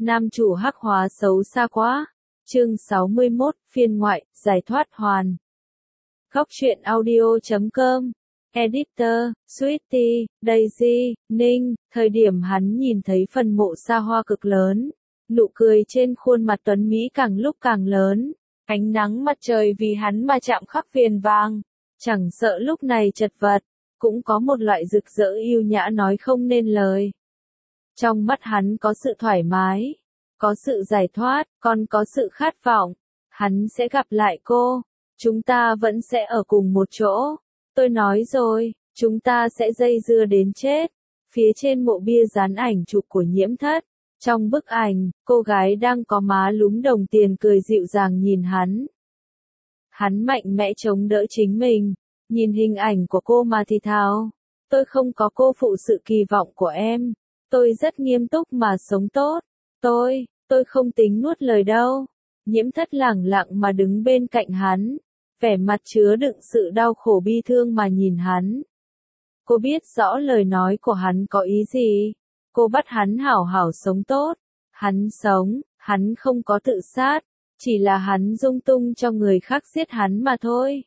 Nam chủ hắc hóa xấu xa quá. Chương 61, phiên ngoại, giải thoát hoàn. Góc truyện audio.com. Editor, Sweetie, Daisy, Ninh. Thời điểm hắn nhìn thấy phần mộ xa hoa cực lớn, nụ cười trên khuôn mặt tuấn Mỹ càng lúc càng lớn. Ánh nắng mặt trời vì hắn mà chạm khắc viền vàng. Chẳng sợ lúc này chật vật, cũng có một loại rực rỡ yêu nhã nói không nên lời. Trong mắt hắn có sự thoải mái, có sự giải thoát, còn có sự khát vọng. Hắn sẽ gặp lại cô. Chúng ta vẫn sẽ ở cùng một chỗ. Tôi nói rồi, chúng ta sẽ dây dưa đến chết. Phía trên mộ bia dán ảnh chụp của Nhiễm Thất. Trong bức ảnh, cô gái đang có má lúm đồng tiền cười dịu dàng nhìn hắn. Hắn mạnh mẽ chống đỡ chính mình, nhìn hình ảnh của cô mà thì thào. Tôi không có cô phụ sự kỳ vọng của em. Tôi rất nghiêm túc mà sống tốt. Tôi không tính nuốt lời đâu. Nhiễm Thất lẳng lặng mà đứng bên cạnh hắn, vẻ mặt chứa đựng sự đau khổ bi thương mà nhìn hắn. Cô biết rõ lời nói của hắn có ý gì. Cô bắt hắn hảo hảo sống tốt. Hắn sống, hắn không có tự sát, chỉ là hắn dung tung cho người khác giết hắn mà thôi.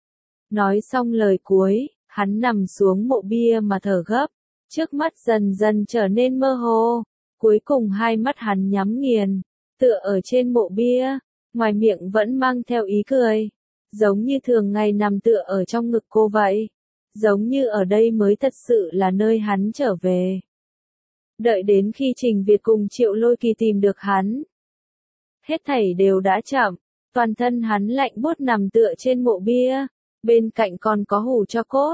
Nói xong lời cuối, hắn nằm xuống mộ bia mà thở gấp. Trước mắt dần dần trở nên mơ hồ. Cuối cùng hai mắt hắn nhắm nghiền, tựa ở trên mộ bia, ngoài miệng vẫn mang theo ý cười. Giống như thường ngày nằm tựa ở trong ngực cô vậy. Giống như ở đây mới thật sự là nơi hắn trở về. Đợi đến khi Trình Việt cùng Triệu Lôi Kỳ tìm được hắn, hết thảy đều đã chậm. Toàn thân hắn lạnh buốt nằm tựa trên mộ bia. Bên cạnh còn có hủ cho cốt.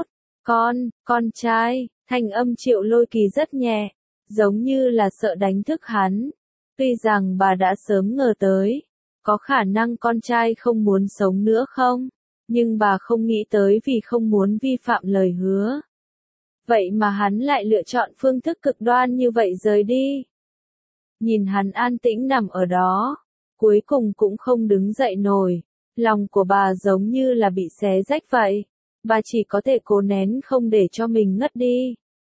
Con trai. Thanh âm Triệu Lôi Kỳ rất nhẹ, giống như là sợ đánh thức hắn. Tuy rằng bà đã sớm ngờ tới, có khả năng con trai không muốn sống nữa không? Nhưng bà không nghĩ tới vì không muốn vi phạm lời hứa. Vậy mà hắn lại lựa chọn phương thức cực đoan như vậy rời đi. Nhìn hắn an tĩnh nằm ở đó, cuối cùng cũng không đứng dậy nổi. Lòng của bà giống như là bị xé rách vậy. Bà chỉ có thể cố nén không để cho mình ngất đi.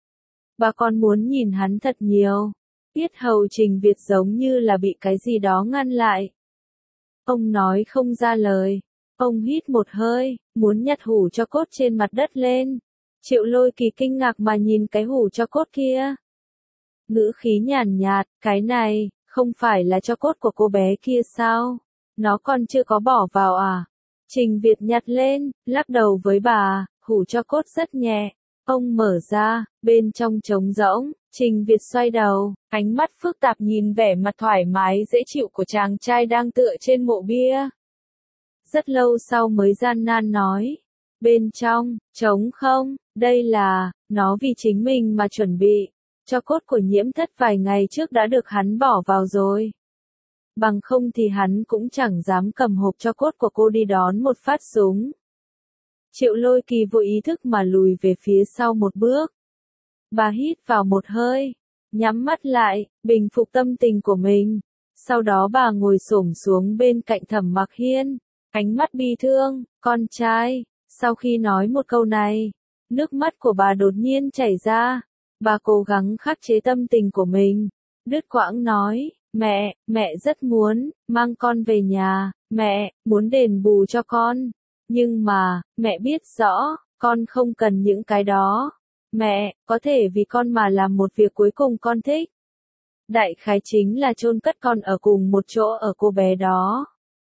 Bà còn muốn nhìn hắn thật nhiều. Yết hầu Trình Việt giống như là bị cái gì đó ngăn lại. Ông nói không ra lời. Ông hít một hơi, muốn nhặt hủ cho cốt trên mặt đất lên. Triệu Lôi Kỳ kinh ngạc mà nhìn cái hủ cho cốt kia. Ngữ khí nhàn nhạt, cái này, không phải là cho cốt của cô bé kia sao? Nó còn chưa có bỏ vào à? Trình Việt nhặt lên, lắc đầu với bà, hủ cho cốt rất nhẹ. Ông mở ra, bên trong trống rỗng. Trình Việt xoay đầu, ánh mắt phức tạp nhìn vẻ mặt thoải mái dễ chịu của chàng trai đang tựa trên mộ bia. Rất lâu sau mới gian nan nói, bên trong, trống không, đây là, nó vì chính mình mà chuẩn bị. Cho cốt của Nhiễm Thất vài ngày trước đã được hắn bỏ vào rồi. Bằng không thì hắn cũng chẳng dám cầm hộp cho cốt của cô đi đón một phát súng. Triệu Lôi Kỳ vô ý thức mà lùi về phía sau một bước. Bà hít vào một hơi, nhắm mắt lại, bình phục tâm tình của mình. Sau đó bà ngồi xổm xuống bên cạnh Thẩm Mặc Hiên, ánh mắt bi thương, con trai. Sau khi nói một câu này, nước mắt của bà đột nhiên chảy ra. Bà cố gắng khắc chế tâm tình của mình, đứt quãng nói, mẹ rất muốn mang con về nhà, mẹ muốn đền bù cho con. Nhưng mà, mẹ biết rõ, con không cần những cái đó. Mẹ, có thể vì con mà làm một việc cuối cùng con thích. Đại khái chính là chôn cất con ở cùng một chỗ ở cô bé đó.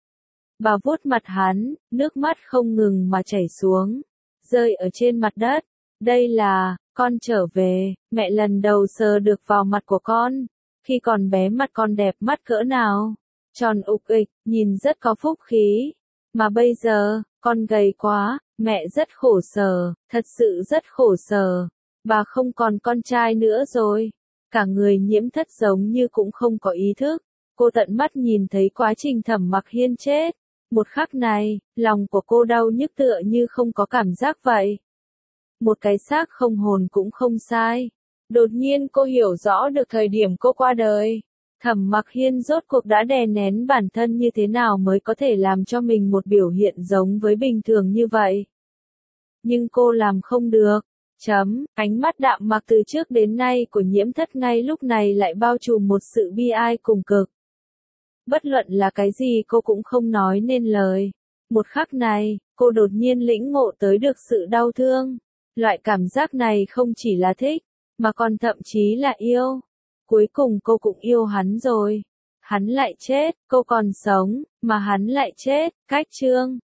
Bà vuốt mặt hắn, nước mắt không ngừng mà chảy xuống, rơi ở trên mặt đất. Đây là, con trở về, mẹ lần đầu sờ được vào mặt của con. Khi còn bé mặt con đẹp mắt cỡ nào, tròn ục ịch, nhìn rất có phúc khí. Mà bây giờ, con gầy quá, mẹ rất khổ sở, thật sự rất khổ sở. Bà không còn con trai nữa rồi. Cả người Nhiễm Thất giống như cũng không có ý thức. Cô tận mắt nhìn thấy quá trình Thẩm Mặc Hiên chết. Một khắc này, lòng của cô đau nhức tựa như không có cảm giác vậy. Một cái xác không hồn cũng không sai. Đột nhiên cô hiểu rõ được thời điểm cô qua đời. Thẩm Mặc Hiên rốt cuộc đã đè nén bản thân như thế nào mới có thể làm cho mình một biểu hiện giống với bình thường như vậy. Nhưng cô làm không được. Ánh mắt đạm mạc từ trước đến nay của Nhiễm Thất ngay lúc này lại bao trùm một sự bi ai cùng cực. Bất luận là cái gì cô cũng không nói nên lời. Một khắc này, cô đột nhiên lĩnh ngộ tới được sự đau thương. Loại cảm giác này không chỉ là thích, mà còn thậm chí là yêu. Cuối cùng cô cũng yêu hắn rồi. Hắn lại chết, cô còn sống, mà hắn lại chết. Cách chương